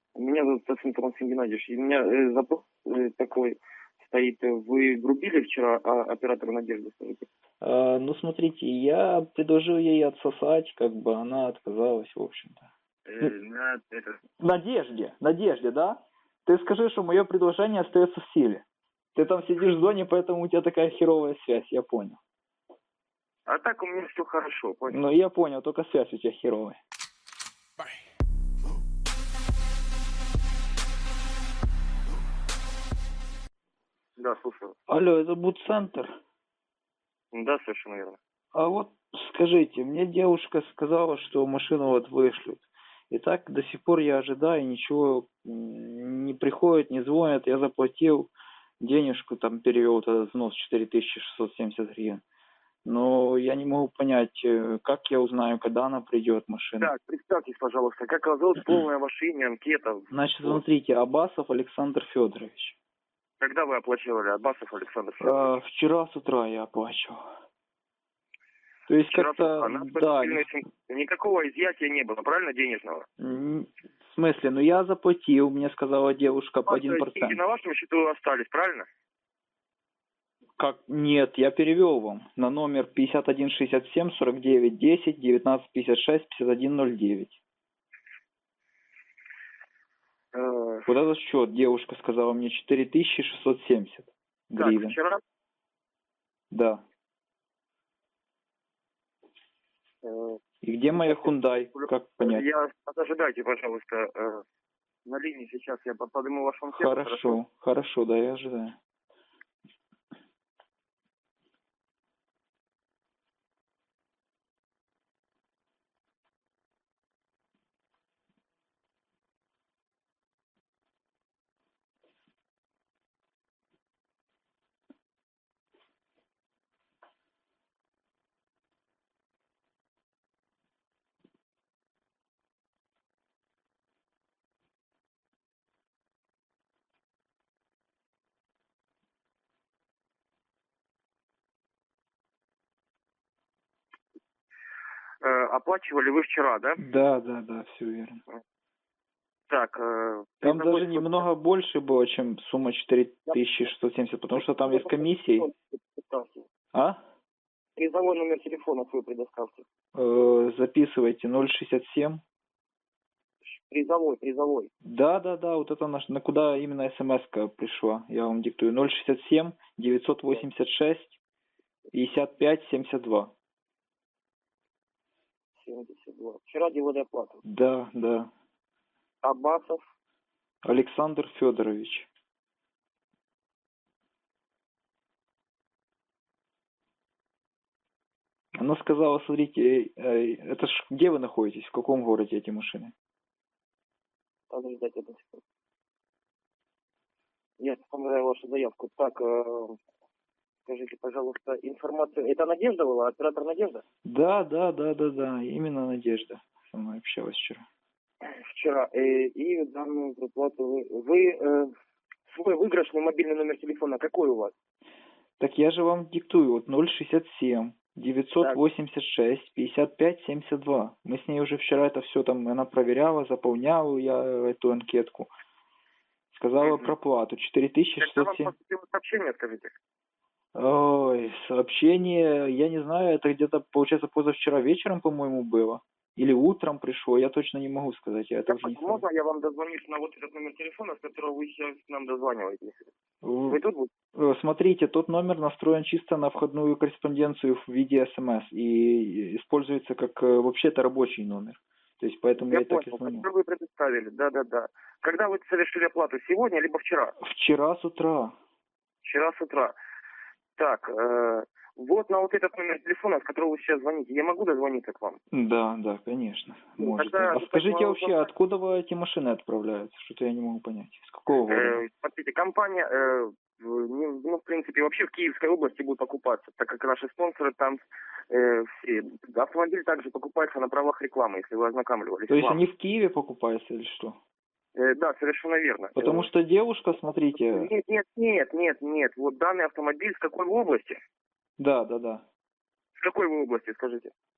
Меня зовут Стасин Константин Геннадьевич. И у меня запрос такой стоит. Вы грубили вчера оператора Надежды, скажите? Ну, смотрите, я предложил ей отсосать, как бы она отказалась, в общем-то. Надежде, да? Ты скажи, что мое предложение остается в силе. Ты там сидишь в зоне, поэтому у тебя такая херовая связь, я понял. А так у меня все хорошо, понял? Ну, я понял, только связь у тебя херовая. Да, слушаю. Алло, это Будцентр? Да, совершенно верно. А вот скажите, мне девушка сказала, что машину вот вышлют. И так до сих пор я ожидаю, ничего не приходит, не звонят. Я заплатил денежку, там перевел вот этот взнос 4670 гривен. Но я не могу понять, как я узнаю, когда она придет, машина. Так, представьтесь, пожалуйста, как вас зовут, полное ваше имя, анкета. Значит, смотрите, Абасов Александр Федорович. Когда вы оплачивали, Абасов Александр Федорович? Вчера с утра я оплачивал. То есть Вчера как-то, да. Никакого изъятия не было, правильно, денежного? В смысле? Ну я заплатил, мне сказала девушка, по 1%. Деньги на вашем счету остались, правильно? Как? Нет, я перевел вам на номер 5167 49 10 19 56 51 09. Вот этот счет девушка сказала мне 4670 гривен. Так, вчера? Да. И где моя Hyundai? Как понять? Подождайте, пожалуйста, на линии сейчас я подниму вашу анкету. Хорошо, да, я ожидаю. Оплачивали вы вчера, да? Да, все верно. Так, там даже немного больше было, чем сумма 4670, потому что там есть комиссии. А? Призовой номер телефона свой предоставьте. Записывайте 067. Призовой. Да, вот это на куда именно смс-ка пришла. Я вам диктую. 067 986 55 72. 72. Вчера делали оплату. Да. Абасов Александр Федорович. Она сказала, смотрите, это ж где вы находитесь, в каком городе эти машины? Подождите одну секунду. Я посмотрел вашу заявку. Так, скажите, пожалуйста, информацию. Это Надежда была? Оператор Надежда? Да. Именно Надежда. Со мной общалась вчера. Вчера. И данную предплату вы свой выигрышный мобильный номер телефона какой у вас? Так я же вам диктую. Вот 067 986 55 72. Мы с ней уже вчера это все там, она проверяла, заполняла я эту анкетку. Сказала проплату 4607. Когда вам поступило сообщение, скажите? Ой, сообщение, я не знаю, это где-то, получается, позавчера вечером, по-моему, было. Или утром пришло, я точно не могу сказать. Я это уже не знаю. Можно я вам дозвонюсь на вот этот номер телефона, с которого вы сейчас нам дозваниваетесь? Вы тут будете? Смотрите, тот номер настроен чисто на входную корреспонденцию в виде СМС и используется как вообще-то рабочий номер. То есть поэтому я так и звоню. Вы предоставили, да. Когда вы совершили оплату, сегодня либо вчера? Вчера с утра. Вчера с утра. Так, вот на вот этот номер телефона, с которого вы сейчас звоните, я могу дозвониться к вам? Да, конечно. Можете. А скажите вообще, откуда вы эти машины отправляются? Что-то я не могу понять. С какого города? Смотрите, компания, в принципе, вообще в Киевской области будет покупаться, так как наши спонсоры там все. Автомобиль также покупается на правах рекламы, если вы ознакомливались. То есть они в Киеве покупаются или что? Да, совершенно верно. Потому что девушка, смотрите... Нет. Вот данный автомобиль с какой области? Да. С какой вы области, скажите?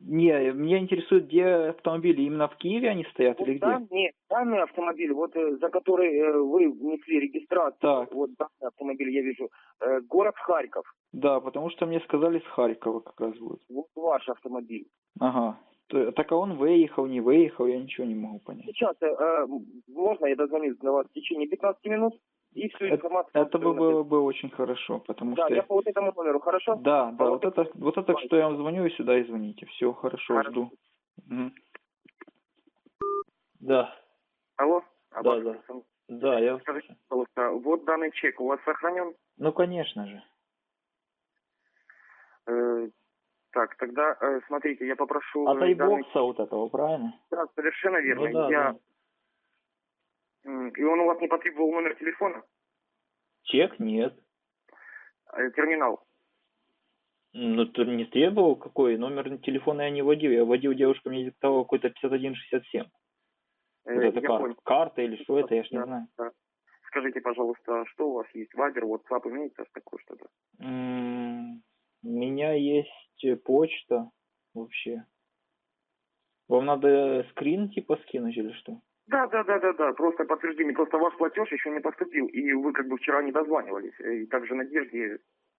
Не, меня интересует, где автомобили. Именно в Киеве они стоят или где? Данный автомобиль, вот за который вы внесли регистрацию, Так. вот данный автомобиль я вижу, город Харьков, Да, потому что мне сказали с Харькова как раз будет. вот ваш автомобиль. Ага. Так а он выехал, не выехал, я ничего не могу понять. Сейчас можно я дозвонюсь для вас в течение 15 минут и всю информацию... Это было бы очень хорошо, потому Да, что... я по вот этому номеру, хорошо? Да, вот это, что я вам звоню, и сюда и звоните. Все, хорошо, жду. Мгм. Да. Алло? Да. Да, я... Скажите, пожалуйста, вот данный чек у вас сохранен? Ну, конечно же. Так, тогда смотрите, я попрошу... От данный... айбокса вот этого, правильно? Да, совершенно верно. Ну, да. И он у вас не потребовал номер телефона? Чек нет. Терминал? Ну, ты не требовал какой? Номер телефона я не вводил. Я вводил, девушка мне диктовала какой-то 5167. Вот это карта или что это, я ж не знаю. Да. Скажите, пожалуйста, что у вас есть? Вайбер, WhatsApp, имеется такое что-то? У меня есть почта вообще. Вам надо скрин типа скинуть или что? Да. Просто подтверждение. Просто ваш платеж еще не поступил, и вы как бы вчера не дозванивались. И также Надежде.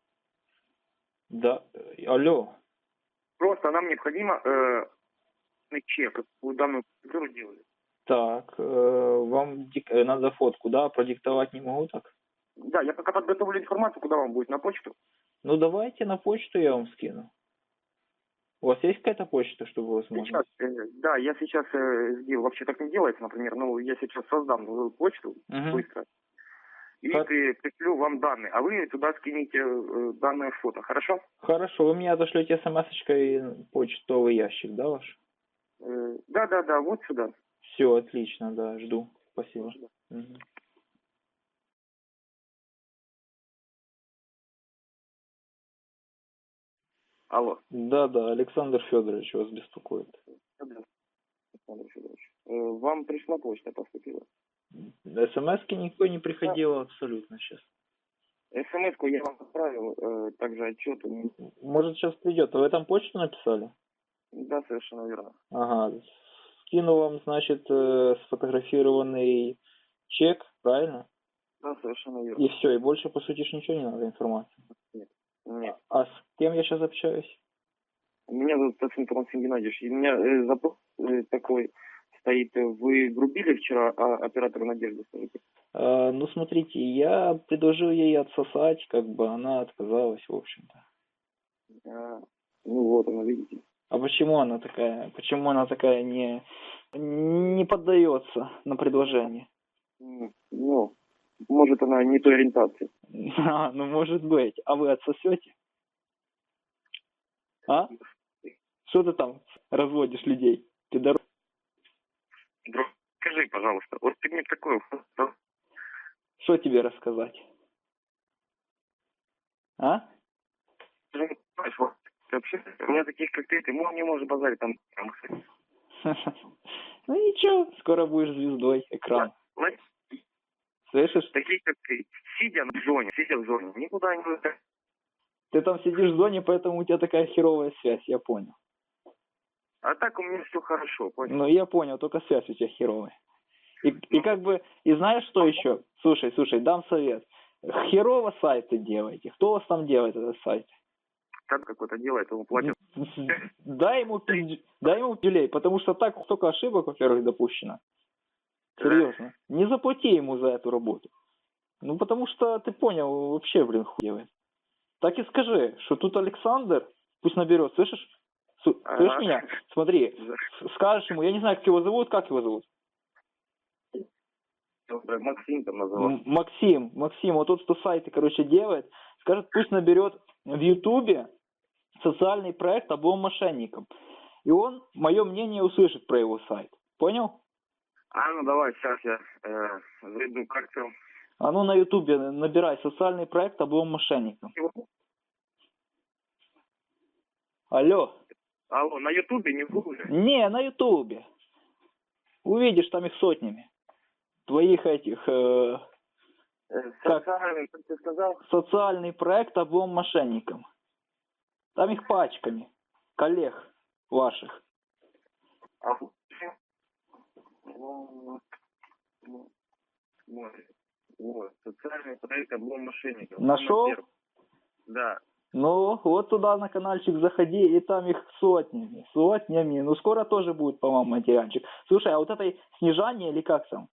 Да. Алло. Просто нам необходимо чек, вы данную процедуру делали. Так, вам надо фотку, да? Продиктовать не могу так? Да, я пока подготовлю информацию, куда вам будет, на почту? Ну, давайте на почту я вам скину. У вас есть какая-то почта, чтобы возможно? Да, я сейчас сделал, вообще так не делается, например, я сейчас создам новую почту быстро и пришлю вам данные, а вы туда скинете данное фото, хорошо? Хорошо, вы мне отошлете смс-очкой почтовый ящик, да, ваш? Да, вот сюда. Все, отлично, да, жду. Спасибо. Угу. Алло. Да, Александр Федорович вас беспокоит. Александр Федорович. Вам пришла почта, поступила? СМС-ки никакой не приходило абсолютно сейчас. СМС-ку я вам отправил, также отчет. Может, сейчас придет. Вы там почту написали? Да, совершенно верно. Ага. Скину вам, значит, сфотографированный чек, правильно? Да, совершенно верно. И все, и больше, по сути, ничего не надо информации. Нет. А с кем я сейчас общаюсь? Меня зовут Константин Геннадьевич. И у меня запрос такой стоит. Вы грубили вчера оператору Надежды, скажите? Ну, смотрите, я предложил ей отсосать, как бы она отказалась, в общем-то. Ну вот, она, видите. А почему она такая не поддается на предложение? Ну, может, она не той ориентации. Ну, может быть. А вы отсосете? А? Что ты там разводишь людей? Ты Друг, скажи, пожалуйста, вот ты мне такой... Что тебе рассказать? А? Ты же не понимаешь, вот, ты вообще, у меня таких, как ты не можешь базарить там. Ну ничего, скоро будешь звездой экрана. Слышишь? Такие, как ты, сидя в зоне, никуда не выходят. Ты там сидишь в зоне, поэтому у тебя такая херовая связь, я понял. А так у меня все хорошо, понял? Ну, я понял, только связь у тебя херовая. И как бы, и знаешь, что еще? Слушай, дам совет. Херово сайты делайте. Кто у вас там делает этот сайт? Как какой-то делает, ему платят. Дай ему пилей, потому что так столько ошибок, во-первых, допущено. Серьезно. Не заплати ему за эту работу. Ну, потому что, ты понял, вообще, хуй делает. Так и скажи, что тут Александр, пусть наберет, слышишь? Слышишь меня? Смотри, скажешь ему, я не знаю, как его зовут. Максим там называется. Максим, вот тот, кто сайты, делает, скажет, пусть наберет в Ютубе социальный проект «Облом мошенникам». И он мое мнение услышит про его сайт. Понял? Ну давай, сейчас я зайду, как там. На Ютубе набирай социальный проект «Облом мошенникам». Алло, на Ютубе, не в Гугле? Не, на Ютубе. Увидишь там их сотнями. Твоих этих... как ты сказал? Социальный проект «Облом мошенникам». Там их пачками. Коллег. ваших. А, вот, социальный проект «Облом мошенников». Нашел? Номер 1. Да. Ну, вот туда на каналчик заходи, и там их сотнями, сотнями. Ну, скоро тоже будет, по-моему, материальчик. Слушай, а вот это Снежане или как там?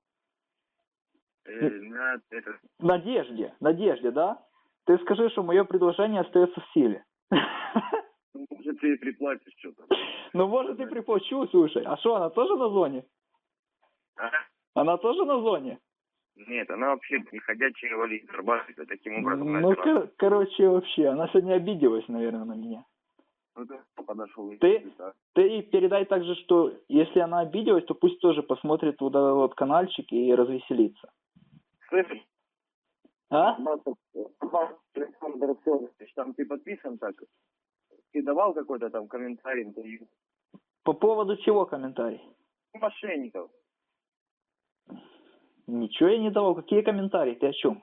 Надежде, да? Ты скажи, что мое предложение остается в силе. Может, ты и приплатишь что-то. Ну, может, и приплачу, слушай. А что, она тоже на зоне? А? Она тоже на зоне? Нет, она вообще неходячий инвалид, зарабатывает таким образом. Ну, короче, вообще, она сегодня обиделась, наверное, на меня. Ну, ты подошел. Ты передай также, что если она обиделась, то пусть тоже посмотрит вот этот вот каналчик и развеселится. Слышишь? А? Там ты подписан так? Ты давал какой-то там комментарий, интервью? По поводу чего комментарий? Мошенников. Ничего я не давал. Какие комментарии? Ты о чем?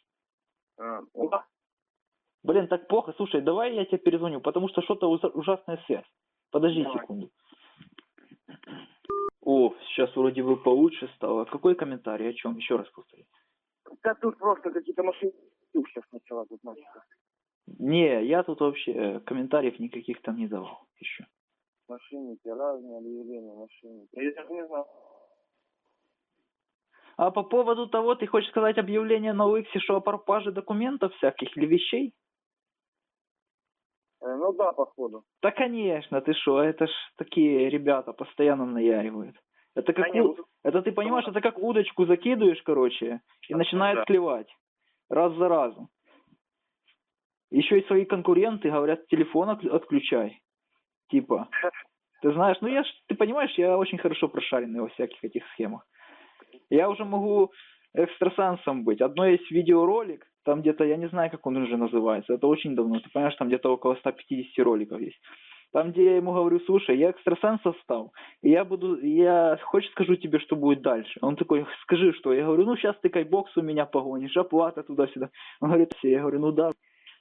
Блин, так плохо. Слушай, давай я тебе перезвоню, потому что что-то ужасная связь. Подожди секунду. О, сейчас вроде бы получше стало. Какой комментарий? О чем? Еще раз повтори. Да тут просто какие-то мошенники сейчас начала тут начаться. Не, я тут вообще комментариев никаких там не давал еще. Мошенники, разные объявления, мошенники. Я даже не знал. А по поводу того, ты хочешь сказать объявление на Уиксе, что о пропаже документов всяких или вещей? Ну да, походу. Да, конечно, ты что, это ж такие ребята постоянно наяривают. Это как это ты понимаешь, это как удочку закидываешь, короче, и начинает клевать. Раз за разом. Еще и свои конкуренты говорят, телефон отключай. Типа, ты знаешь, ну ты понимаешь, я очень хорошо прошаренный во всяких этих схемах. Я уже могу экстрасенсом быть. Одно есть видеоролик, там где-то, я не знаю, как он уже называется, это очень давно, ты понимаешь, там где-то около 150 роликов есть. Там, где я ему говорю, слушай, я экстрасенсом стал, и хочешь скажу тебе, что будет дальше? Он такой, скажи, что? Я говорю, ну сейчас ты кайбокс у меня погонишь, оплата туда-сюда. Он говорит, я говорю, ну да.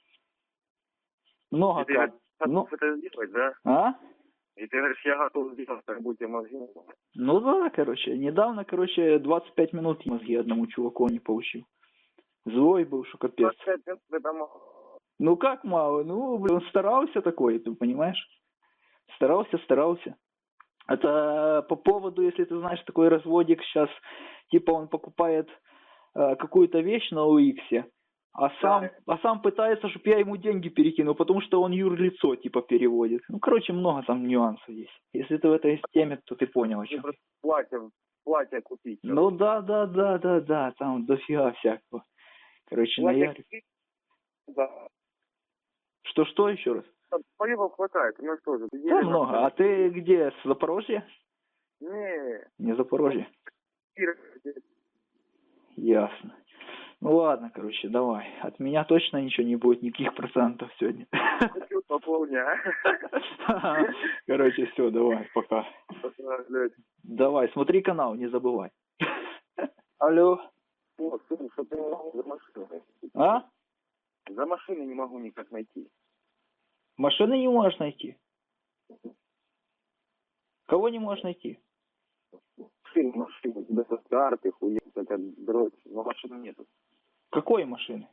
Много как. Ну, это сделать, да? А? И ты говоришь, я готов сделать, как будете мозги. Ну да, короче, недавно, 25 минут мозги одному чуваку не получил. Злой был, что капец. 25 минут это мало. Ну как мало? Ну, блин, он старался такой, ты понимаешь? Старался. Это по поводу, если ты знаешь, такой разводик сейчас, типа он покупает какую-то вещь на Уиксе, а сам пытается, чтобы я ему деньги перекинул, потому что он юрлицо типа переводит. Ну, короче, много там нюансов есть. Если ты в этой теме, то ты понял, о чем. Платье купить. Ну да, там дофига всякого. Короче, наярик. Да. Что еще раз? Поливов хватает, у нас тоже. Да много. А ты где, с Запорожья? Не Запорожье. Ясно. Ну ладно, короче, давай. От меня точно ничего не будет, никаких процентов сегодня. Пополня. Короче, все, давай, пока. Давай, смотри канал, не забывай. Алло. О, слушай, что ты не могу за машиной. А? За машиной не могу никак найти. Машины не можешь найти? Кого не можешь найти? Машины, у тебя со карты, хуя, такая дрочь, но машины нету. Какой машины?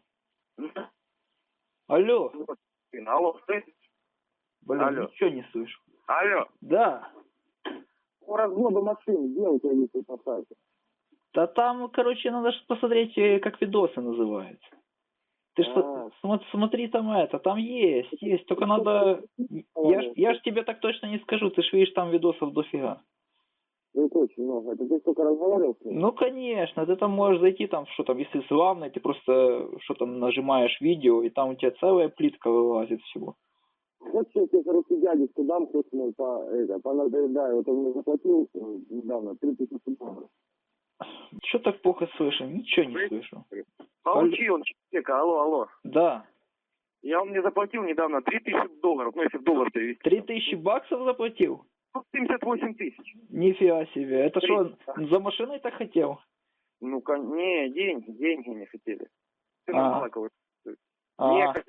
Алло. Алло, ты? Блин, алло. Ничего не слышу. Алло. Да. По разводу машин, где у тебя есть на сайте? Да там, короче, надо посмотреть, как видосы называются. Ты что, смотри там там есть, только надо... Я ж тебе так точно не скажу, ты ж видишь, там видосов дофига. Ну, это очень много. Это ты только разговаривал с ним? Ну, конечно, ты там можешь зайти, там, что там, если с главной, ты просто, что там, нажимаешь видео, и там у тебя целая плитка вылазит всего. Вот сейчас я, короче, дядечку дам, хоть мой, понадоедаю. Вот он мне заплатил недавно $3000. Что так плохо слышу? Ничего не слышу. Получи он человека, алло. Да. Он мне заплатил недавно $3000, ну, если в доллар перевести. $3000 заплатил? 78 тысяч. Нифига себе. Это что, за машиной так хотел? Ну, не, деньги не хотели. Ты Не,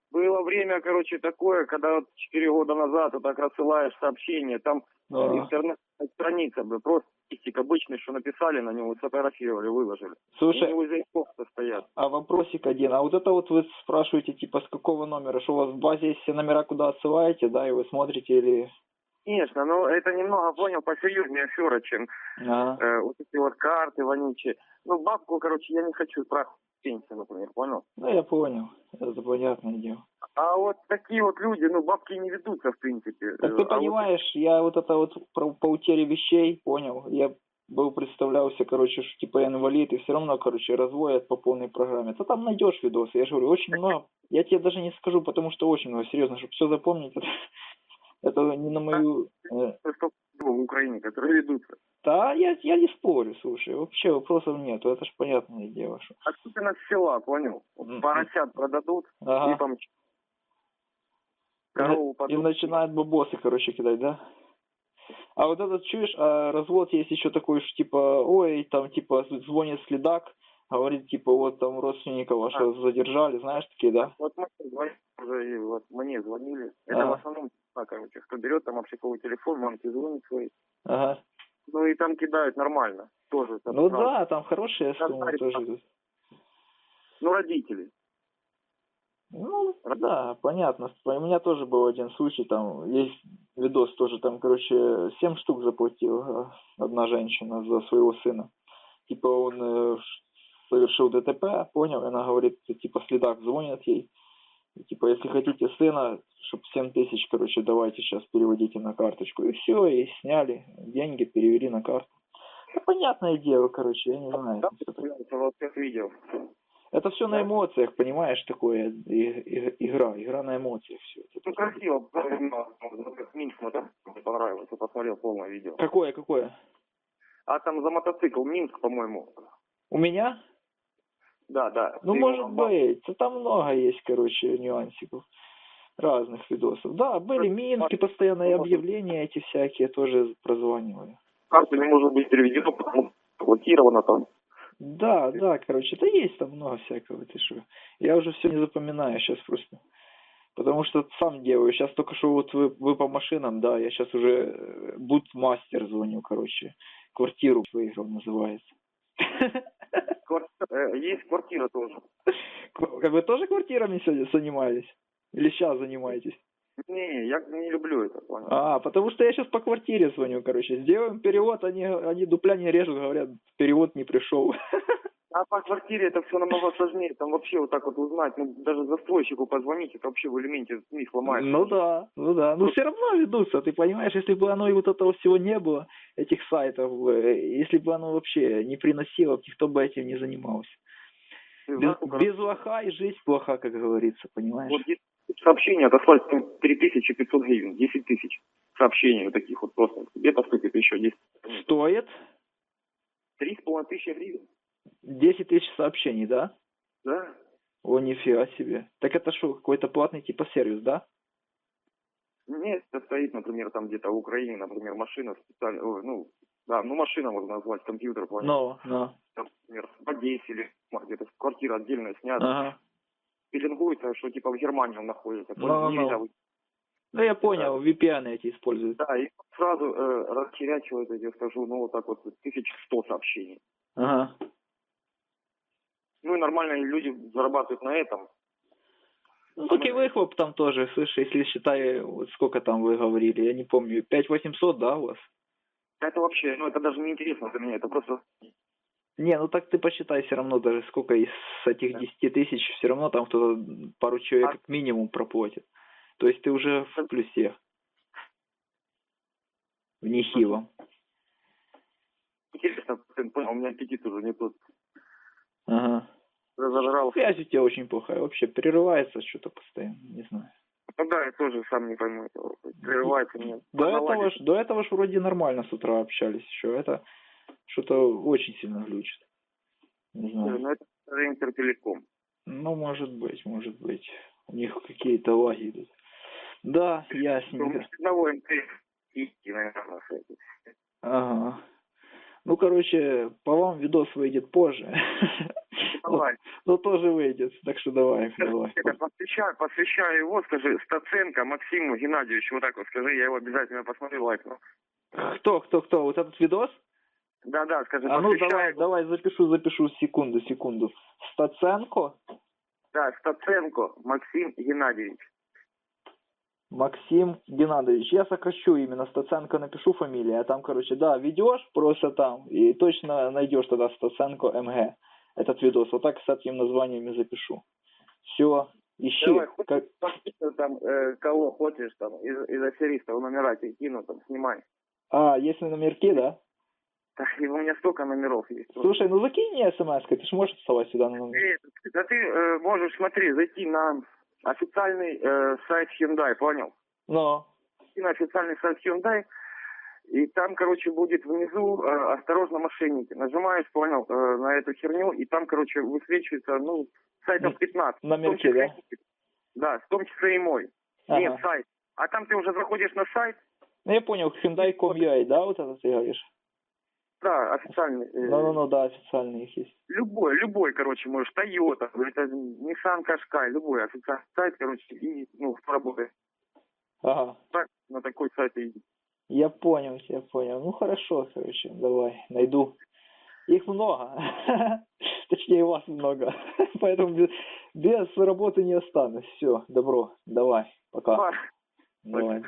Было время, короче, такое, когда вот 4 года назад вот так рассылаешь сообщения, там интернет-страница, просто листик обычный, что написали на него, сфотографировали, выложили. Слушай, они возле просто стоят. а вопросик один. А вот это вот вы спрашиваете, типа, с какого номера? Что у вас в базе есть все номера, куда отсылаете, да, и вы смотрите или... Конечно, но это немного, понял, посерьезнее афера, чем вот эти вот карты вонючие. Ну, бабку, короче, я не хочу трахать пенсию, например, понял? Да, я понял. Это понятное дело. А вот такие вот люди, ну, бабки не ведутся, в принципе. Так ты понимаешь, я вот это вот по утере вещей, понял, я был представлялся, короче, что типа инвалид, и все равно, короче, разводят по полной программе. Ты там найдешь видосы, я же говорю, очень много, я тебе даже не скажу, потому что очень много, серьезно, чтобы все запомнить, это не на мою... в Украине, которые ведутся. Да, я не спорю, слушай, вообще вопросов нет, это ж понятное дело, что... Особенно с села, понял? Вот поросят продадут, ага. и там корову и начинают бабосы, короче, кидать, да? А вот этот, чуешь, а развод есть еще такой, что типа, ой, там, типа, звонит следак, говорит, типа, вот там родственника вашего задержали, знаешь, такие, да? Вот мне звонили, это в основном, короче, кто берет там общаковый телефон, мамке звонит свои. Ага. Ну и там кидают нормально, тоже. Там ну да, там хорошие суммы тоже идут. Ну, родители. Ну, да, понятно. У меня тоже был один случай, там есть видос тоже, там, короче, 7 штук заплатила одна женщина за своего сына. Типа он совершил ДТП, понял, и она говорит, типа следак звонит ей, и, типа, если хотите сына, чтобы 7 тысяч, короче, давайте сейчас переводите на карточку. И все, и сняли деньги, перевели на карту. Ну, понятное дело, короче, я не знаю. Видео. Это все на эмоциях, понимаешь, такое, игра на эмоциях все. Ну, красиво, Минск мотоцикл понравилось, я посмотрел полное видео. Какое? А там за мотоцикл Минск, по-моему. У меня? Да. Ну, может быть, там много есть, короче, нюансиков, разных видосов. Да, были Мински, постоянные объявления эти всякие, тоже прозванивали. Карта не может быть переведена, потому что блокирована там. Да, короче, да есть там много всякого, ты что. Я уже все не запоминаю сейчас просто. Потому что сам делаю. Сейчас только что вот вы по машинам, да, я сейчас уже Будмастер звоню, короче. Квартиру выиграл, называется. Есть квартира тоже. Вы тоже квартирами сегодня занимались? Или сейчас занимаетесь? Не, я не люблю это, понял. Потому что я сейчас по квартире звоню, короче. Сделаем перевод, они дупля не режут, говорят, перевод не пришел. А по квартире это все намного сложнее. Там вообще вот так вот узнать, ну даже застройщику позвонить, это вообще в элементе них ломает. Ну да. Но все равно ведутся, ты понимаешь, если бы оно и вот этого всего не было, этих сайтов, если бы оно вообще не приносило, никто бы этим не занимался. Без лоха и жизнь плоха, как говорится, понимаешь? Вот сообщения отослать 3500 гривен, 10 тысяч сообщений вот таких вот просто. Где-то стоит еще 10. Стоит? 3500 гривен. 10 тысяч сообщений, да? Да. О, нифига себе. Так это что, какой-то платный типа сервис, да? Нет, это стоит, например, там где-то в Украине, например, машина специально, машина можно назвать, компьютер, понял? Но. Например, в Одессе или где-то квартира отдельная снята. Ага. Пеленгуется, что типа в Германии он находится. Ну, я понял, VPN эти используют. Да, и сразу расхерячивают, я скажу, вот так вот, 1100 сообщений. Ага. Ну и нормальные люди зарабатывают на этом. Ну, так и выхлоп там тоже, слышишь, если считай, вот сколько там вы говорили, я не помню, 5800, да, у вас? Это вообще, это даже не интересно для меня, это просто... Не, ну так ты посчитай все равно даже, сколько из этих 10 тысяч, все равно там кто-то, пару человек как минимум проплатит. То есть ты уже в плюсе. В нехилом. Интересно, понял, у меня аппетит уже не тот. Ага. Зажрался. Связь у тебя очень плохая, вообще прерывается что-то постоянно, не знаю. Ну да, я тоже сам не пойму этого. Прерывается мне. До этого ж вроде нормально с утра общались еще, это что-то очень сильно глючит. Не знаю. Ну это Интертелеком. Ну, может быть. У них какие-то лаги идут. Да, ясненько. Ага. Ну, короче, по вам видос выйдет позже. Давай. Ну, тоже выйдет, так что давай. Это посвящаю его, скажи, Стаценко Максиму Геннадьевичу, вот так вот скажи, я его обязательно посмотрю, лайкну. Кто? Вот этот видос? Да, скажи, А ну посвящаю. давай, запишу, секунду. Стаценко? Да, Стаценко Максим Геннадьевич. Максим Геннадьевич. Я сокращу именно Стаценко, напишу фамилию, а там, короче, да, ведешь просто там, и точно найдешь тогда Стаценко МГ. Этот видос. Вот так с таким названиями запишу. Все, ищи. Давай, там, кого хочешь, там, из аферистов номера тебе кину, там, снимай. А, есть номерки, да? Да, и у меня столько номеров есть. Слушай, ну закинь мне смс-кой, ты же можешь вставать сюда на номер. Да ты можешь, смотри, зайти на официальный сайт Hyundai, понял? Но. И на официальный сайт Hyundai, и там, короче, будет внизу «Осторожно, мошенники». Нажимаешь, понял, на эту херню, и там, короче, высвечивается, ну, сайтов 15. Номерки, да? Да, в том числе и мой. Ага. Нет, сайт. А там ты уже заходишь на сайт. Ну, я понял, Hyundai.com.ua, да, вот это ты говоришь? Да, официальный. Ну, да, официальный их есть. Любой, короче, можешь, Toyota, это Nissan Qashqai, любой официальный сайт, короче, и, ну, работает. Ага. Так, на такой сайт и... Я понял. Ну, хорошо, короче, давай, найду. Их много. Точнее, вас много. Поэтому без работы не останусь. Все, добро, давай, пока. Давай.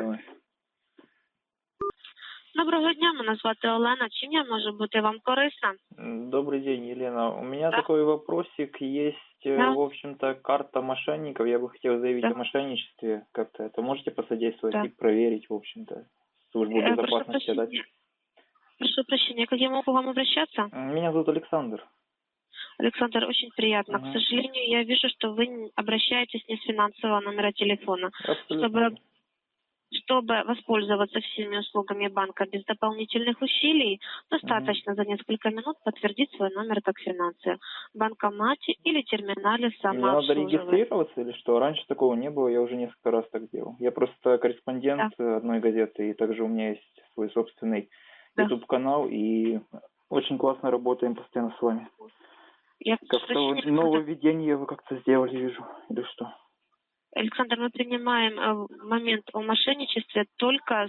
Доброго дня, мене звати Олена. Чим я можу бути вам корисна? Добрый день, Елена. У меня Да. такой вопросик. Есть, Да. в общем-то, карта мошенников. Я бы хотел заявить Да. о мошенничестве как-то. Это можете посодействовать Да. и проверить, в общем-то, службу безопасности, да? Прошу прощения, как я могу к вам обращаться? Меня зовут Александр. Александр, очень приятно. Ага. К сожалению, я вижу, что вы обращаетесь не с финансового номера телефона. Абсолютно. Чтобы воспользоваться всеми услугами банка без дополнительных усилий, достаточно за несколько минут подтвердить свой номер как финансовый в банкомате или терминале Мне надо самообслуживания. регистрироваться или что? Раньше такого не было, я уже несколько раз так делал. Я просто корреспондент одной газеты, и также у меня есть свой собственный Да. YouTube-канал, и очень классно работаем постоянно с вами. Я Как-то прошу вот нововведение вы как-то сделали, вижу, или что? Александр, мы принимаем момент о мошенничестве только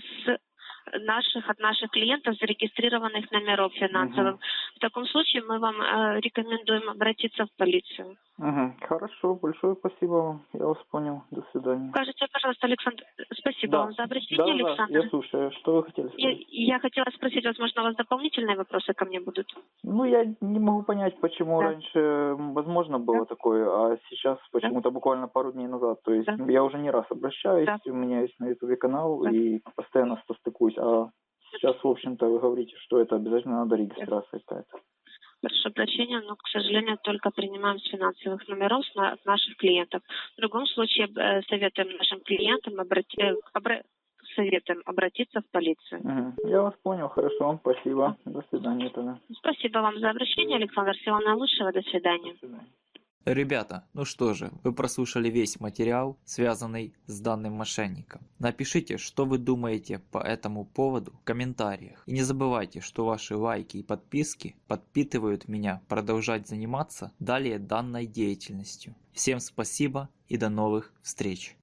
от наших клиентов, зарегистрированных номеров финансовых. В таком случае мы вам рекомендуем обратиться в полицию. Хорошо, большое спасибо вам. Я вас понял. До свидания. Скажите, пожалуйста, Александр, спасибо вам за обращение, Да, Александр. я слушаю. Что вы хотели сказать? Я хотела спросить, возможно, у вас дополнительные вопросы ко мне будут? Ну, я не могу понять, почему Да. раньше возможно было такое, а сейчас почему-то буквально пару дней назад. То есть я уже не раз обращаюсь, у меня есть на YouTube канал, и постоянно стыкуюсь. А сейчас, в общем-то, вы говорите, что это обязательно надо регистрация какая-то. Прошу прощения, но, к сожалению, только принимаем с финансовых номеров от наших клиентов. В другом случае советуем нашим клиентам обратиться в полицию. Я вас понял, хорошо, спасибо. До свидания тогда. Спасибо вам за обращение, Александр. Всего наилучшего, до свидания. До свидания. Ребята, ну что же, вы прослушали весь материал, связанный с данным мошенником. Напишите, что вы думаете по этому поводу в комментариях. И не забывайте, что ваши лайки и подписки подпитывают меня продолжать заниматься далее данной деятельностью. Всем спасибо и до новых встреч!